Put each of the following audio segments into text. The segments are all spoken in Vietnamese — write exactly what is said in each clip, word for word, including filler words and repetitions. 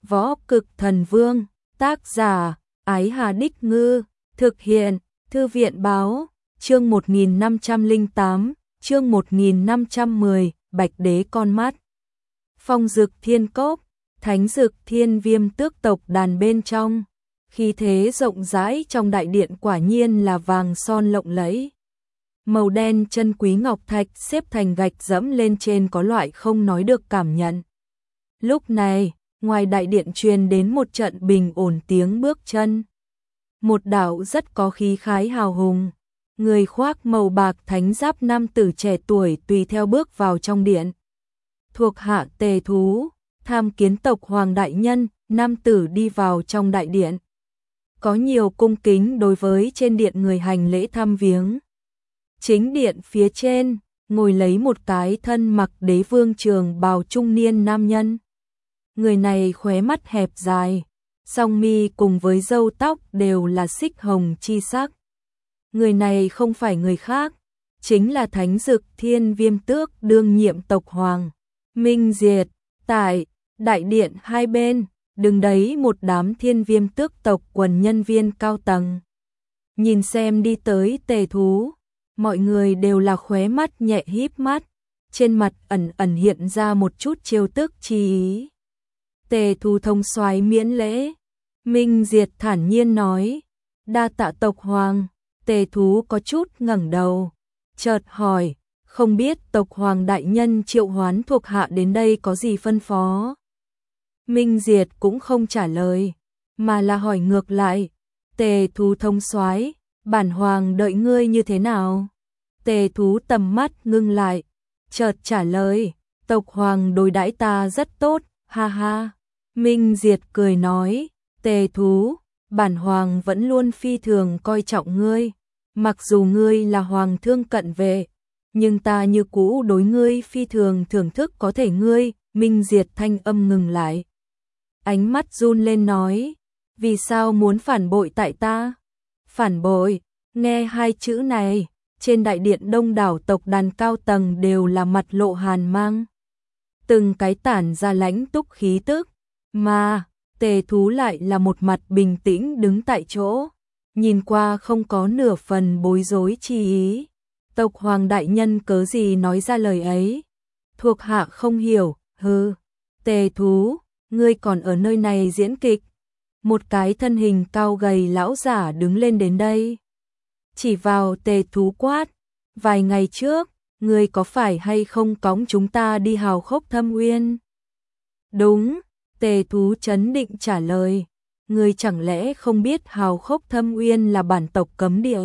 Võ Cực Thần Vương, tác giả, Ái Hà Đích Ngư, thực hiện, Thư viện Báo, chương một nghìn năm trăm lẻ tám, chương một nghìn năm trăm mười, Bạch Đế Con Mắt. Phong Dực Thiên Cốc, Thánh Dực Thiên Viêm Tước tộc đàn bên trong, khí thế rộng rãi trong đại điện quả nhiên là vàng son lộng lẫy. Màu đen chân quý ngọc thạch xếp thành gạch dẫm lên trên có loại không nói được cảm nhận. Lúc này, ngoài đại điện truyền đến một trận bình ổn tiếng bước chân. Một đạo rất có khí khái hào hùng, người khoác màu bạc thánh giáp nam tử trẻ tuổi tùy theo bước vào trong điện. Thuộc hạ Tề Thú, tham kiến tộc Hoàng đại nhân, nam tử đi vào trong đại điện. Có nhiều cung kính đối với trên điện người hành lễ thăm viếng. Chính điện phía trên, ngồi lấy một cái thân mặc đế vương trường bào trung niên nam nhân. Người này khóe mắt hẹp dài, song mi cùng với râu tóc đều là xích hồng chi sắc. Người này không phải người khác, chính là Thánh Dực Thiên Viêm Tước đương nhiệm tộc Hoàng, Minh Diệt. Tại đại điện hai bên, đứng đấy một đám Thiên Viêm Tước tộc quần nhân viên cao tầng. Nhìn xem đi tới Tề Thú, mọi người đều là khóe mắt nhẹ híp mắt, trên mặt ẩn ẩn hiện ra một chút trêu tức chi ý. Tề Thú thông soái miễn lễ. Minh Diệt thản nhiên nói, đa tạ tộc Hoàng. Tề Thú có chút ngẩng đầu, chợt hỏi, không biết tộc Hoàng đại nhân triệu hoán thuộc hạ đến đây có gì phân phó. Minh Diệt cũng không trả lời, mà là hỏi ngược lại, Tề Thú thông soái, bản Hoàng đợi ngươi như thế nào? Tề Thú tầm mắt ngưng lại, chợt trả lời, tộc Hoàng đối đãi ta rất tốt, ha ha. Minh Diệt cười nói, Tề Thú, bản Hoàng vẫn luôn phi thường coi trọng ngươi, mặc dù ngươi là Hoàng thương cận vệ, nhưng ta như cũ đối ngươi phi thường thưởng thức. Có thể ngươi. Minh Diệt thanh âm ngừng lại, ánh mắt run lên nói, vì sao muốn phản bội tại ta? Phản bội? Nghe hai chữ này, trên đại điện đông đảo tộc đàn cao tầng đều là mặt lộ hàn mang, từng cái tản ra lãnh túc khí tức, mà Tề Thú lại là một mặt bình tĩnh đứng tại chỗ, nhìn qua không có nửa phần bối rối chi ý. Tộc Hoàng đại nhân cớ gì nói ra lời ấy? Thuộc hạ không hiểu. Hừ, Tề Thú, ngươi còn ở nơi này diễn kịch? Một cái thân hình cao gầy lão giả đứng lên đến đây, chỉ vào Tề Thú quát, vài ngày trước, ngươi có phải hay không cõng chúng ta đi Hào Khốc Thâm Uyên? Đúng. Tề Thú trấn định trả lời, ngươi chẳng lẽ không biết Hào Khốc Thâm Uyên là bản tộc cấm địa?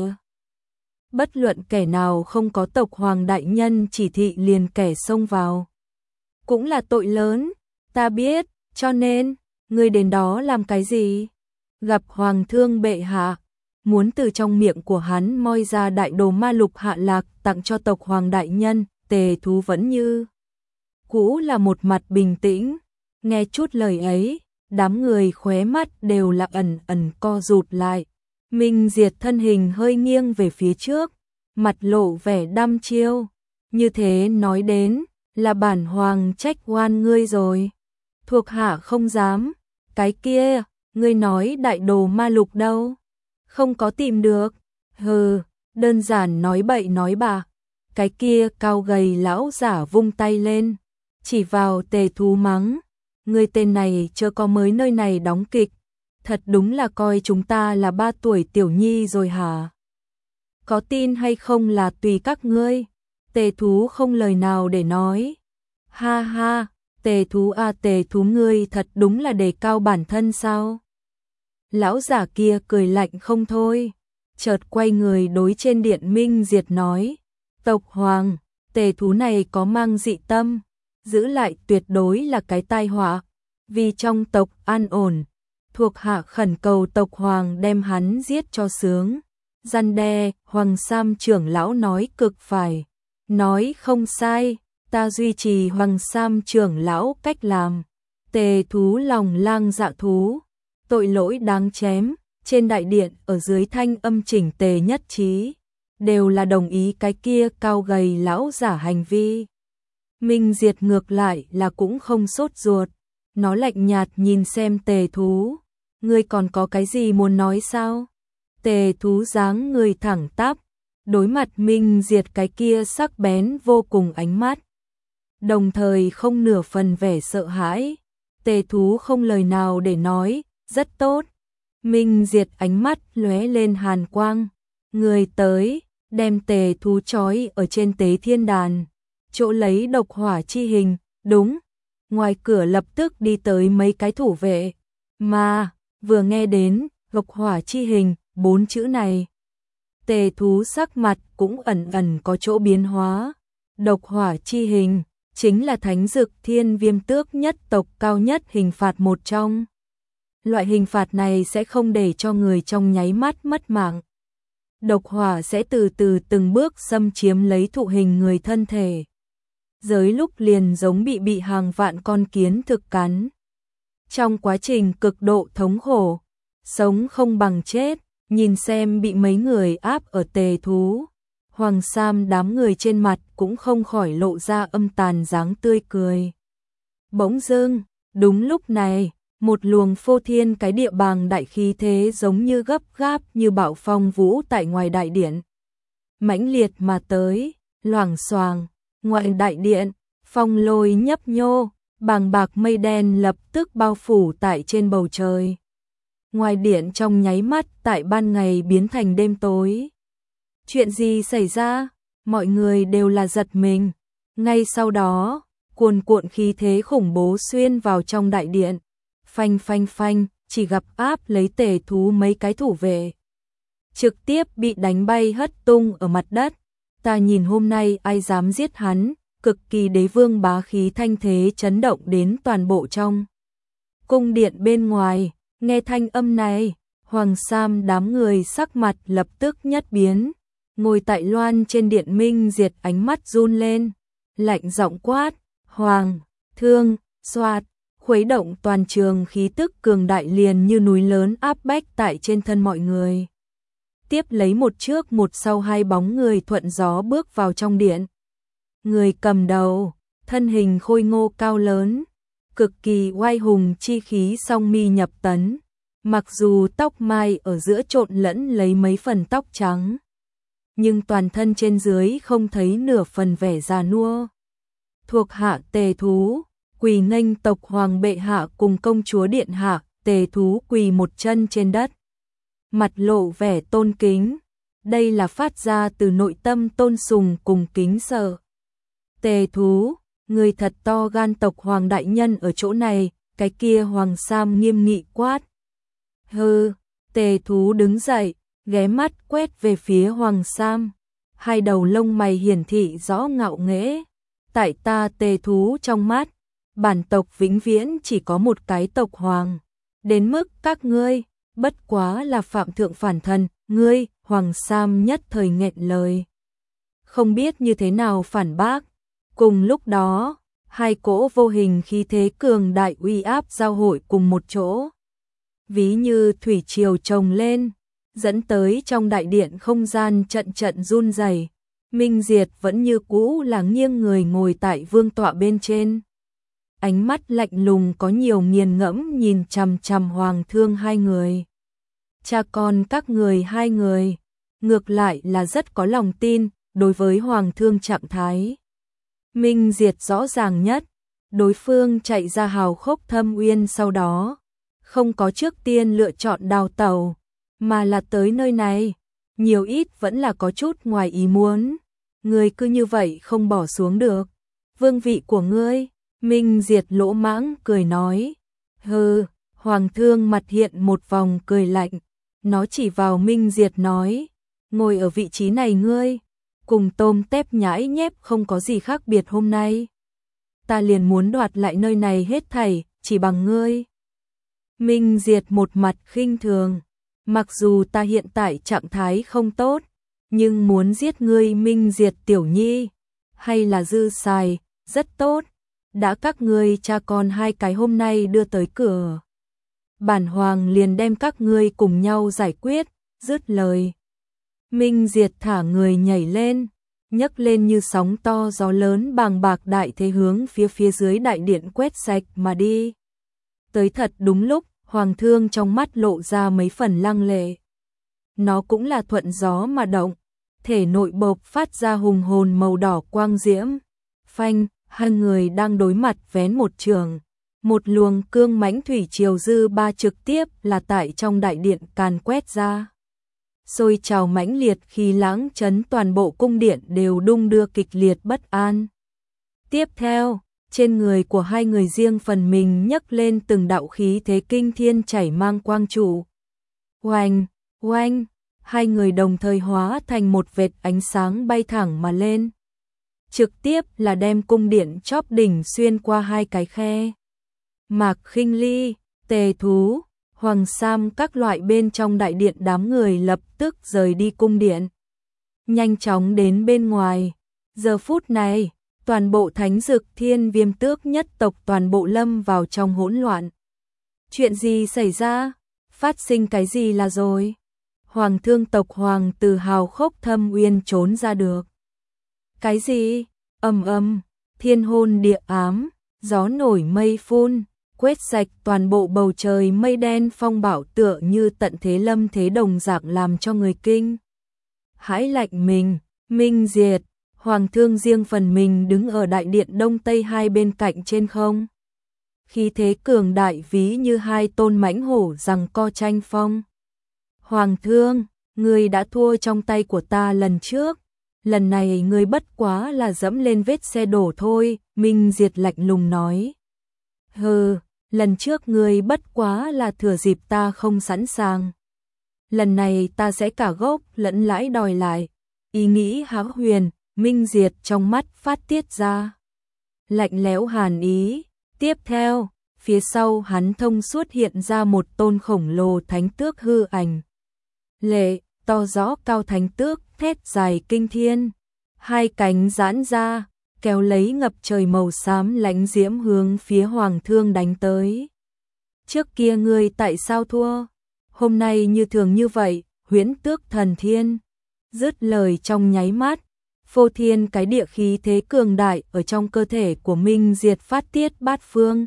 Bất luận kẻ nào không có tộc Hoàng đại nhân chỉ thị liền kẻ xông vào, cũng là tội lớn, ta biết, cho nên, ngươi đến đó làm cái gì? Gặp Hoàng thương bệ hạ, muốn từ trong miệng của hắn moi ra đại đồ ma lục hạ lạc tặng cho tộc Hoàng đại nhân. Tề Thú vẫn như cũ là một mặt bình tĩnh. Nghe chút lời ấy, đám người khóe mắt đều là ẩn ẩn co rụt lại. Minh Diệt thân hình hơi nghiêng về phía trước, mặt lộ vẻ đăm chiêu, như thế nói đến, là bản Hoàng trách oan ngươi rồi. Thuộc hạ không dám. Cái kia, ngươi nói đại đồ ma lục đâu? Không có tìm được. Hừ, đơn giản nói bậy nói bạ. Cái kia cao gầy lão giả vung tay lên, chỉ vào Tề Thú mắng, ngươi tên này chưa có mới nơi này đóng kịch, thật đúng là coi chúng ta là ba tuổi tiểu nhi rồi hả? Có tin hay không là tùy các ngươi. Tề Thú không lời nào để nói. Ha ha, Tề Thú a à, Tề Thú ngươi thật đúng là đề cao bản thân sao? Lão giả kia cười lạnh không thôi, chợt quay người đối trên điện Minh Diệt nói, tộc Hoàng, Tề Thú này có mang dị tâm, giữ lại tuyệt đối là cái tai họa, vì trong tộc an ổn, thuộc hạ khẩn cầu tộc Hoàng đem hắn giết cho sướng. Răn đe. Hoàng Sam trưởng lão nói cực phải, nói không sai, ta duy trì Hoàng Sam trưởng lão cách làm. Tề Thú lòng lang dạ thú, tội lỗi đáng chém. Trên đại điện ở dưới thanh âm chỉnh tề nhất trí, đều là đồng ý cái kia cao gầy lão giả hành vi. Minh Diệt ngược lại là cũng không sốt ruột, Nó lạnh nhạt nhìn xem Tề Thú. Ngươi còn có cái gì muốn nói sao? Tề Thú dáng người thẳng tắp, đối mặt Minh Diệt cái kia sắc bén vô cùng ánh mắt, đồng thời không nửa phần vẻ sợ hãi. Tề Thú không lời nào để nói, rất tốt. Minh Diệt ánh mắt lóe lên hàn quang, người tới, đem Tề Thú trói ở trên Tế Thiên Đàn, chỗ lấy độc hỏa chi hình. Đúng, ngoài cửa lập tức đi tới mấy cái thủ vệ, mà vừa nghe đến độc hỏa chi hình bốn chữ này, Tề Thú sắc mặt cũng ẩn ẩn có chỗ biến hóa. Độc hỏa chi hình chính là thánh dực thiên viêm tước nhất tộc cao nhất hình phạt một trong. Loại hình phạt này sẽ không để cho người trong nháy mắt mất mạng. Độc hỏa sẽ từ từ từng bước xâm chiếm lấy thụ hình người thân thể. Giới lúc liền giống bị bị hàng vạn con kiến thực cắn. Trong quá trình cực độ thống khổ, sống không bằng chết, nhìn xem bị mấy người áp ở Tề Thú, Hoàng Sam đám người trên mặt cũng không khỏi lộ ra âm tàn dáng tươi cười. Bỗng dưng, đúng lúc này, một luồng phô thiên cái địa bàng đại khí thế giống như gấp gáp như bão phong vũ tại ngoài đại điện. Mãnh liệt mà tới, loảng xoàng, ngoài đại điện, phong lôi nhấp nhô, bàng bạc mây đen lập tức bao phủ tại trên bầu trời. Ngoài điện trong nháy mắt tại ban ngày biến thành đêm tối. Chuyện gì xảy ra? Mọi người đều là giật mình. Ngay sau đó, cuồn cuộn khí thế khủng bố xuyên vào trong đại điện. Phanh phanh phanh, chỉ gặp áp lấy Tề Thú mấy cái thủ vệ, trực tiếp bị đánh bay hất tung ở mặt đất. Ta nhìn hôm nay ai dám giết hắn, cực kỳ đế vương bá khí thanh thế chấn động đến toàn bộ trong cung điện bên ngoài. Nghe thanh âm này, Hoàng Sam đám người sắc mặt lập tức nhất biến, ngồi tại loan trên điện Minh Diệt ánh mắt run lên, lạnh giọng quát, Hoàng, Thương, xoạt, khuấy động toàn trường khí tức cường đại liền như núi lớn áp bách tại trên thân mọi người. Tiếp lấy một trước một sau hai bóng người thuận gió bước vào trong điện. Người cầm đầu, thân hình khôi ngô cao lớn, cực kỳ oai hùng chi khí song mi nhập tấn, mặc dù tóc mai ở giữa trộn lẫn lấy mấy phần tóc trắng, nhưng toàn thân trên dưới không thấy nửa phần vẻ già nua. Thuộc hạ Tề Thú, quỳ nghênh tộc hoàng bệ hạ cùng công chúa điện hạ. Tề Thú quỳ một chân trên đất, mặt lộ vẻ tôn kính, đây là phát ra từ nội tâm tôn sùng cùng kính sợ. Tề Thú, người thật to gan, tộc hoàng đại nhân ở chỗ này. Cái kia Hoàng Sam nghiêm nghị quát. Hừ. Tề Thú đứng dậy, ghé mắt quét về phía Hoàng Sam, hai đầu lông mày hiển thị rõ ngạo nghễ. Tại ta Tề Thú trong mắt, bản tộc vĩnh viễn chỉ có một cái tộc hoàng, đến mức các ngươi bất quá là phạm thượng phản thần. Ngươi, Hoàng Sam nhất thời nghẹn lời, không biết như thế nào phản bác. Cùng lúc đó, hai cỗ vô hình khí thế cường đại uy áp giao hội cùng một chỗ, ví như thủy triều chồng lên, dẫn tới trong đại điện không gian trận trận run rẩy. Minh Diệt vẫn như cũ là nghiêng người ngồi tại vương tọa bên trên, ánh mắt lạnh lùng có nhiều nghiền ngẫm nhìn chằm chằm Hoàng Thương hai người. Cha con các người hai người, ngược lại là rất có lòng tin đối với Hoàng Thương trạng thái. Minh Diệt rõ ràng nhất, đối phương chạy ra hào khốc thâm uyên sau đó, không có trước tiên lựa chọn đào tẩu, mà là tới nơi này, nhiều ít vẫn là có chút ngoài ý muốn. Ngươi cứ như vậy không bỏ xuống được vương vị của ngươi. Minh Diệt lỗ mãng cười nói. Hừ. Hoàng Thương mặt hiện một vòng cười lạnh, nó chỉ vào Minh Diệt nói, ngồi ở vị trí này ngươi, cùng tôm tép nhãi nhép không có gì khác biệt hôm nay. Ta liền muốn đoạt lại nơi này hết thảy, chỉ bằng ngươi. Minh Diệt một mặt khinh thường, mặc dù ta hiện tại trạng thái không tốt, nhưng muốn giết ngươi Minh Diệt tiểu nhi, hay là dư xài, rất tốt. Đã các ngươi cha con hai cái hôm nay đưa tới cửa, bản hoàng liền đem các ngươi cùng nhau giải quyết. Dứt lời, Minh Diệt thả người nhảy lên, nhấc lên như sóng to gió lớn bàng bạc đại thế hướng phía phía dưới đại điện quét sạch mà đi. tới thật đúng lúc, Hoàng Thương trong mắt lộ ra mấy phần lăng lệ. Nó cũng là thuận gió mà động, thể nội bộc phát ra hùng hồn màu đỏ quang diễm. Phanh, hai người đang đối mặt vén một trường. Một luồng cương mãnh thủy triều dư ba trực tiếp là tại trong đại điện càn quét ra. Sôi trào mãnh liệt khi lãng chấn toàn bộ cung điện đều đung đưa kịch liệt bất an. Tiếp theo, trên người của hai người riêng phần mình nhấc lên từng đạo khí thế kinh thiên chảy mang quang trụ. Oanh, oanh, hai người đồng thời hóa thành một vệt ánh sáng bay thẳng mà lên. Trực tiếp là đem cung điện chóp đỉnh xuyên qua hai cái khe. Mạc Khinh Ly, Tề Thú, Hoàng Sam các loại bên trong đại điện đám người lập tức rời đi cung điện. Nhanh chóng đến bên ngoài. Giờ phút này, toàn bộ Thánh Dực Thiên Viêm Tước nhất tộc toàn bộ lâm vào trong hỗn loạn. Chuyện gì xảy ra? Phát sinh cái gì là rồi? Hoàng Thương tộc Hoàng Từ hào khốc thâm uyên trốn ra được. Cái gì? Ầm ầm, thiên hôn địa ám, gió nổi mây phun, quét sạch toàn bộ bầu trời mây đen phong bão tựa như tận thế lâm thế đồng dạng làm cho người kinh. Hãi lạnh mình, minh diệt, Hoàng Thương riêng phần mình đứng ở đại điện đông tây hai bên cạnh trên không. Khí thế cường đại ví như hai tôn mãnh hổ giằng co tranh phong. Hoàng Thương, ngươi đã thua trong tay của ta lần trước. Lần này ngươi bất quá là dẫm lên vết xe đổ thôi, Minh Diệt lạnh lùng nói. Hừ, lần trước ngươi bất quá là thừa dịp ta không sẵn sàng. Lần này ta sẽ cả gốc lẫn lãi đòi lại. Ý nghĩ hão huyền, Minh Diệt trong mắt phát tiết ra. Lạnh lẽo hàn ý. Tiếp theo, phía sau hắn thông suốt hiện ra một tôn khổng lồ thánh tước hư ảnh. Lệ, to rõ cao thánh tước, thét dài kinh thiên. Hai cánh giãn ra, kéo lấy ngập trời màu xám lãnh diễm hướng phía Hoàng Thương đánh tới. Trước kia ngươi tại sao thua? Hôm nay như thường như vậy, huyễn tước thần thiên. Dứt lời trong nháy mắt, phô thiên cái địa khí thế cường đại ở trong cơ thể của Minh Diệt phát tiết bát phương.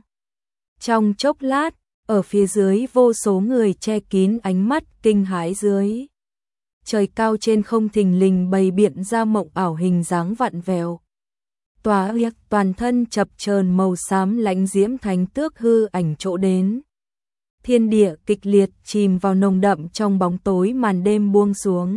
Trong chốc lát, ở phía dưới vô số người che kín ánh mắt kinh hãi dưới. Trời cao trên không thình lình bày biện ra mộng ảo hình dáng vặn vẹo. Tòa yếc toàn thân chập chờn màu xám lãnh diễm thánh tước hư ảnh chỗ đến. Thiên địa kịch liệt chìm vào nồng đậm trong bóng tối màn đêm buông xuống.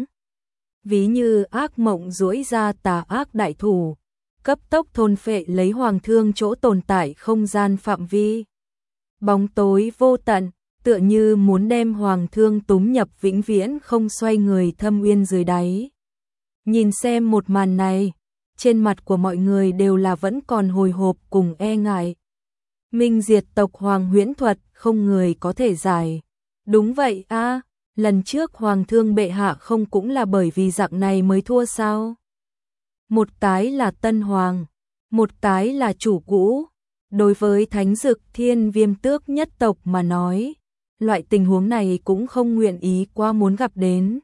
Ví như ác mộng duỗi ra tà ác đại thủ, cấp tốc thôn phệ lấy Hoàng Thương chỗ tồn tại không gian phạm vi. Bóng tối vô tận, tựa như muốn đem Hoàng Thương túm nhập vĩnh viễn không xoay người thâm uyên dưới đáy. Nhìn xem một màn này, trên mặt của mọi người đều là vẫn còn hồi hộp cùng e ngại. Minh Diệt tộc Hoàng huyễn thuật không người có thể giải. Đúng vậy a, à, lần trước Hoàng Thương bệ hạ không cũng là bởi vì dạng này mới thua sao? Một cái là tân hoàng, một cái là chủ cũ. Đối với Thánh Dực Thiên Viêm Tước nhất tộc mà nói, loại tình huống này cũng không nguyện ý qua muốn gặp đến.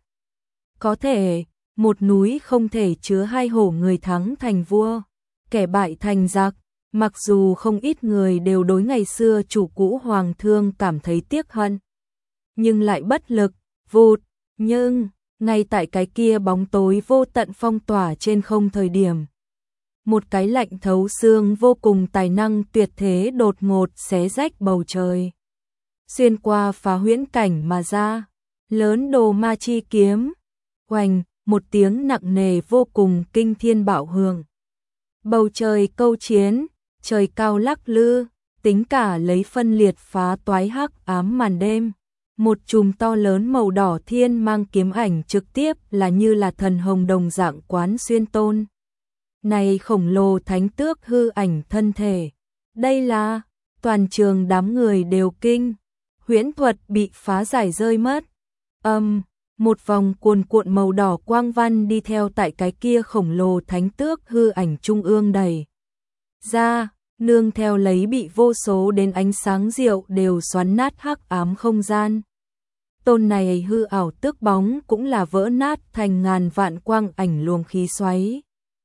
Có thể, một núi không thể chứa hai hổ, người thắng thành vua, kẻ bại thành giặc. Mặc dù không ít người đều đối ngày xưa chủ cũ Hoàng Thương cảm thấy tiếc hận, nhưng lại bất lực, vụt, nhưng, ngay tại cái kia bóng tối vô tận phong tỏa trên không thời điểm. Một cái lạnh thấu xương vô cùng tài năng tuyệt thế đột ngột xé rách bầu trời. Xuyên qua phá huyễn cảnh mà ra, lớn đồ ma chi kiếm, oanh, một tiếng nặng nề vô cùng kinh thiên bạo hưởng. Bầu trời câu chiến, trời cao lắc lư, tính cả lấy phân liệt phá toái hắc ám màn đêm. Một chùm to lớn màu đỏ thiên mang kiếm ảnh trực tiếp là như là thần hồng đồng dạng quán xuyên tôn. Này khổng lồ thánh tước hư ảnh thân thể. Đây là, toàn trường đám người đều kinh. Huyễn thuật bị phá giải rơi mất. Âm, um, một vòng cuồn cuộn màu đỏ quang văn đi theo tại cái kia khổng lồ thánh tước hư ảnh trung ương đầy ra, nương theo lấy bị vô số đến ánh sáng diệu đều xoắn nát hắc ám không gian. Tôn này hư ảo tước bóng cũng là vỡ nát thành ngàn vạn quang ảnh luồng khí xoáy.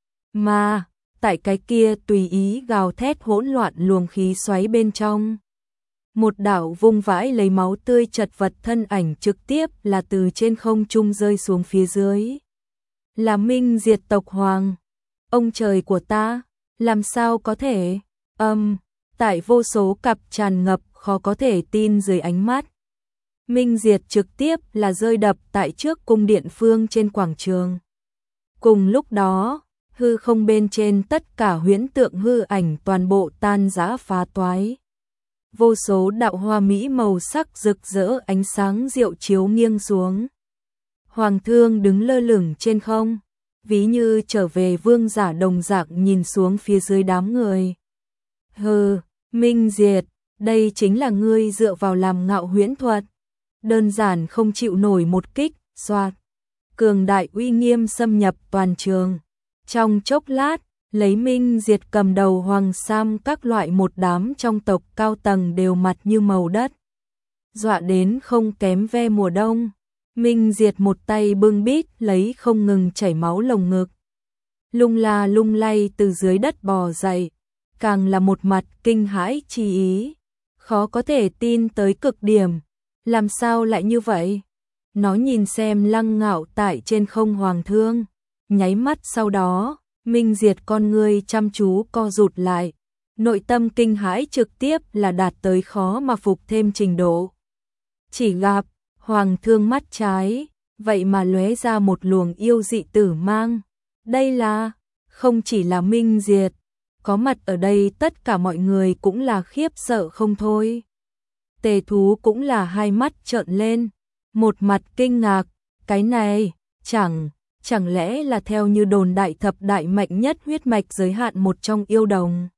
Mà, tại cái kia tùy ý gào thét hỗn loạn luồng khí xoáy bên trong. một đạo vung vãi lấy máu tươi chật vật thân ảnh trực tiếp là từ trên không trung rơi xuống phía dưới. Là Minh Diệt tộc hoàng. Ông trời của ta, làm sao có thể? Âm, um, tại vô số cặp tràn ngập khó có thể tin dưới ánh mắt. Minh Diệt trực tiếp là rơi đập tại trước cung điện phương trên quảng trường. Cùng lúc đó, hư không bên trên tất cả huyễn tượng hư ảnh toàn bộ tan rã phá toái. Vô số đạo hoa mỹ màu sắc rực rỡ ánh sáng diệu chiếu nghiêng xuống. Hoàng thương đứng lơ lửng trên không, ví như trở về vương giả đồng dạng nhìn xuống phía dưới đám người. Hừ, Minh Diệt, đây chính là ngươi dựa vào làm ngạo huyễn thuật. Đơn giản không chịu nổi một kích, xoạt. Cường đại uy nghiêm xâm nhập toàn trường. Trong chốc lát, lấy Minh Diệt cầm đầu Hoàng Sam các loại một đám trong tộc cao tầng đều mặt như màu đất. Dọa đến không kém ve mùa đông. Minh Diệt một tay bưng bít lấy không ngừng chảy máu lồng ngực. Lung la lung lay từ dưới đất bò dậy. Càng là một mặt kinh hãi chi ý. Khó có thể tin tới cực điểm. Làm sao lại như vậy? Nó nhìn xem lăng ngạo tại trên không hoàng thương. Nháy mắt sau đó, Minh Diệt con ngươi chăm chú co rụt lại. Nội tâm kinh hãi trực tiếp là đạt tới khó mà phục thêm trình độ. Chỉ gặp, hoàng thương mắt trái, vậy mà lóe ra một luồng yêu dị tử mang. Đây là, không chỉ là Minh Diệt, có mặt ở đây tất cả mọi người cũng là khiếp sợ không thôi. Tề thú cũng là hai mắt trợn lên, một mặt kinh ngạc, cái này, chẳng, chẳng lẽ là theo như đồn đại thập đại mạnh nhất huyết mạch giới hạn một trong yêu đồng.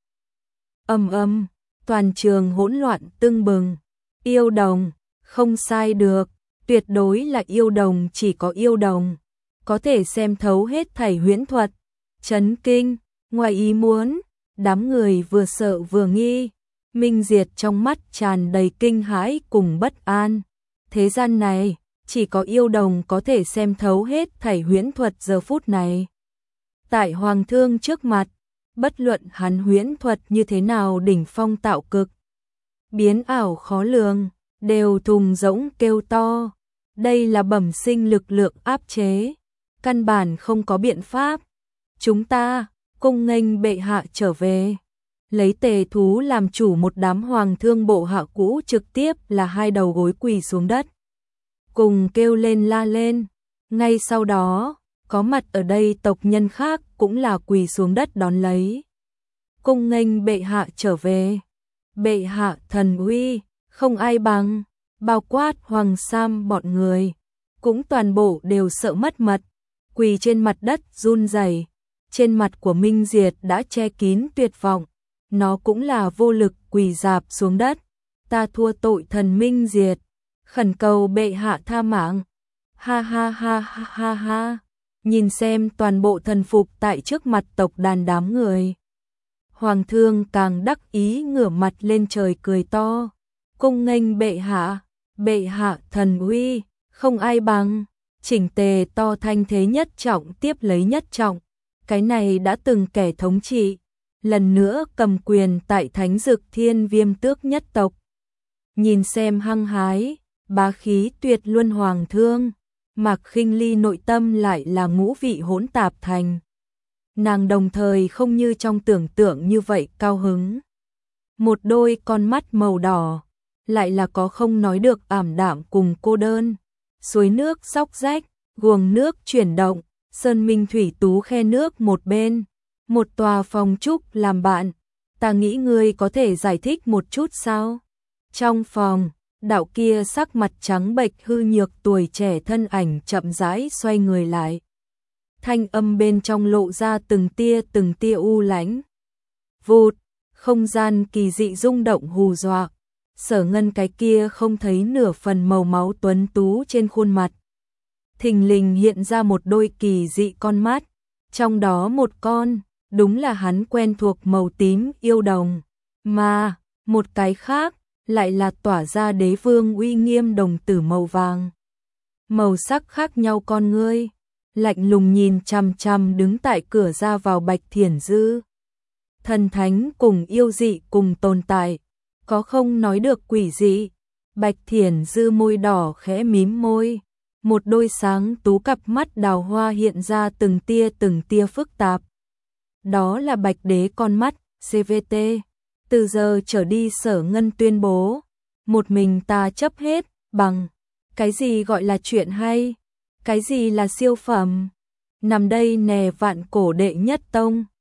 Âm âm, toàn trường hỗn loạn tưng bừng, yêu đồng, không sai được, tuyệt đối là yêu đồng, chỉ có yêu đồng, có thể xem thấu hết thảy huyễn thuật, chấn kinh, ngoài ý muốn, đám người vừa sợ vừa nghi. Minh Diệt trong mắt tràn đầy kinh hãi cùng bất an. Thế gian này, chỉ có yêu đồng có thể xem thấu hết thảy huyễn thuật giờ phút này. Tại hoàng thương trước mặt, bất luận hắn huyễn thuật như thế nào đỉnh phong tạo cực, biến ảo khó lường, đều thùng rỗng kêu to. Đây là bẩm sinh lực lượng áp chế, căn bản không có biện pháp. Chúng ta, cung nghênh bệ hạ trở về. Lấy Tề thú làm chủ một đám hoàng thương bộ hạ cũ trực tiếp là hai đầu gối quỳ xuống đất. Cùng kêu lên la lên. Ngay sau đó, có mặt ở đây tộc nhân khác cũng là quỳ xuống đất đón lấy. Cung nghênh bệ hạ trở về. Bệ hạ thần uy, không ai bằng. Bao quát Hoàng Sam bọn người, cũng toàn bộ đều sợ mất mật. Quỳ trên mặt đất run rẩy. Trên mặt của Minh Diệt đã che kín tuyệt vọng. Nó cũng là vô lực quỳ rạp xuống đất. Ta thua tội thần Minh Diệt, khẩn cầu bệ hạ tha mạng. Ha ha ha ha ha ha. Nhìn xem toàn bộ thần phục tại trước mặt tộc đàn đám người. Hoàng thương càng đắc ý ngửa mặt lên trời cười to. Cung nghênh bệ hạ, bệ hạ thần uy, không ai bằng. Chỉnh tề to thanh thế nhất trọng tiếp lấy nhất trọng. Cái này đã từng kẻ thống trị, lần nữa cầm quyền tại Thánh Dực Thiên Viêm Tước nhất tộc. Nhìn xem hăng hái, bá khí tuyệt luân hoàng thương, Mạc Khinh Ly nội tâm lại là ngũ vị hỗn tạp thành. Nàng đồng thời không như trong tưởng tượng như vậy cao hứng. Một đôi con mắt màu đỏ, lại là có không nói được ảm đạm cùng cô đơn. Suối nước xóc rách, guồng nước chuyển động, sơn minh thủy tú khe nước một bên. Một tòa phòng trúc làm bạn, ta nghĩ ngươi có thể giải thích một chút sao? Trong phòng, đạo kia sắc mặt trắng bệch hư nhược tuổi trẻ thân ảnh chậm rãi xoay người lại. Thanh âm bên trong lộ ra từng tia từng tia u lãnh. Vụt, không gian kỳ dị rung động hù dọa. Sở Ngân cái kia không thấy nửa phần màu máu tuấn tú trên khuôn mặt. Thình lình hiện ra một đôi kỳ dị con mắt, trong đó một con đúng là hắn quen thuộc màu tím yêu đồng, mà một cái khác lại là tỏa ra đế vương uy nghiêm đồng tử màu vàng. Màu sắc khác nhau con ngươi, lạnh lùng nhìn chằm chằm đứng tại cửa ra vào Bạch Thiển Dư. Thần thánh cùng yêu dị cùng tồn tại, có không nói được quỷ dị. Bạch Thiển Dư môi đỏ khẽ mím môi, một đôi sáng tú cặp mắt đào hoa hiện ra từng tia từng tia phức tạp. Đó là Bạch Đế con mắt, xê vê tê. Từ giờ trở đi Sở Ngân tuyên bố, một mình ta chấp hết, bằng cái gì gọi là chuyện hay, cái gì là siêu phẩm. Nằm đây nè vạn cổ đệ nhất tông.